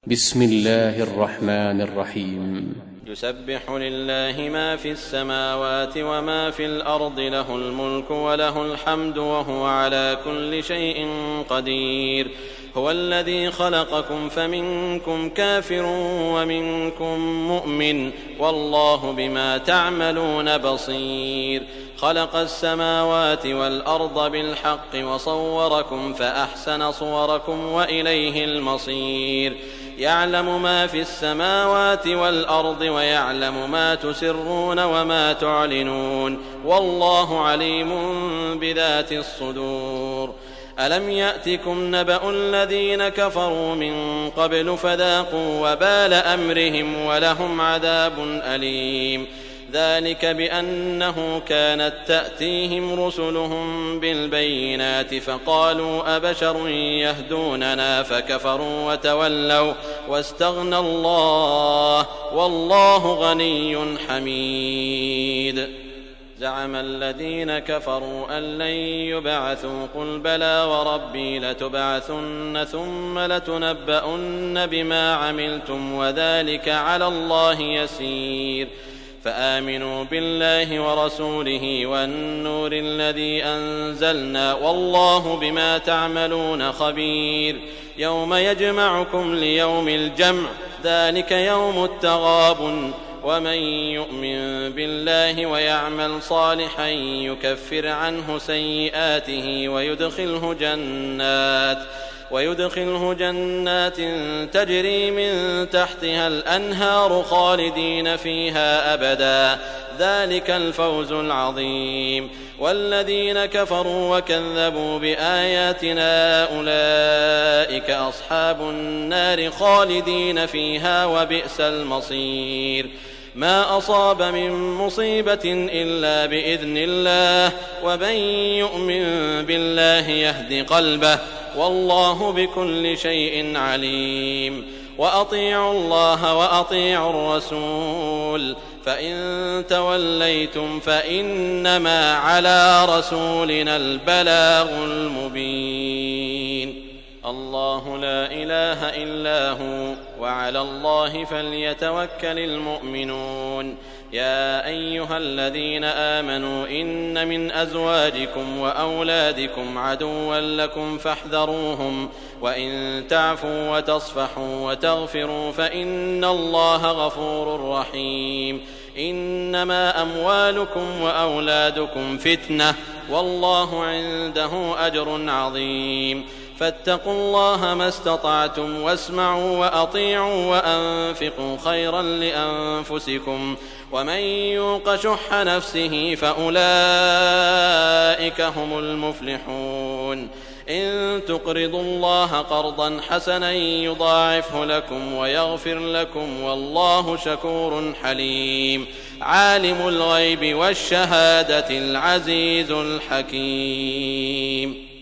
بسم الله الرحمن الرحيم. يسبح لله ما في السماوات وما في الأرض، له الملك وله الحمد وهو على كل شيء قدير. هو الذي خلقكم فمنكم كافر ومنكم مؤمن، والله بما تعملون بصير. خلق السماوات والأرض بالحق وصوركم فأحسن صوركم وإليه المصير. يعلم ما في السماوات والأرض ويعلم ما تسرون وما تعلنون، والله عليم بذات الصدور. ألم يأتكم نبأ الذين كفروا من قبل فذاقوا وبال أمرهم ولهم عذاب أليم. ذلك بأنه كانت تأتيهم رسلهم بالبينات فقالوا أبشر يهدوننا فكفروا وتولوا واستغنى الله والله غني حميد. زعم الذين كفروا أن لن يبعثوا، قل بلى وربي لتبعثن ثم لتنبؤن بما عملتم وذلك على الله يسير. فآمنوا بالله ورسوله والنور الذي أنزلنا، والله بما تعملون خبير. يوم يجمعكم ليوم الجمع، ذلك يوم التغابن. ومن يؤمن بالله ويعمل صالحا يكفر عنه سيئاته ويدخله جنات تجري من تحتها الأنهار خالدين فيها أبدا، ذلك الفوز العظيم. والذين كفروا وكذبوا بآياتنا أولئك أصحاب النار خالدين فيها وبئس المصير. ما أصاب من مصيبة إلا بإذن الله، ومن يؤمن بالله يهد قلبه، والله بكل شيء عليم. وأطيعوا الله وأطيعوا الرسول، فإن توليتم فإنما على رسولنا البلاغ المبين. الله لا إله إلا هو، وعلى الله فليتوكل المؤمنون. يا أيها الذين آمنوا إن من أزواجكم وأولادكم عدوا لكم فاحذروهم، وإن تعفوا وتصفحوا وتغفروا فإن الله غفور رحيم. إنما أموالكم وأولادكم فتنة، والله عنده أجر عظيم. فاتقوا الله ما استطعتم، واسمعوا وأطيعوا وأنفقوا خيرا لأنفسكم، ومن يوق شح نفسه فأولئك هم المفلحون. إن تقرضوا الله قرضا حسنا يضاعفه لكم ويغفر لكم، والله شكور حليم. عالم الغيب والشهادة العزيز الحكيم.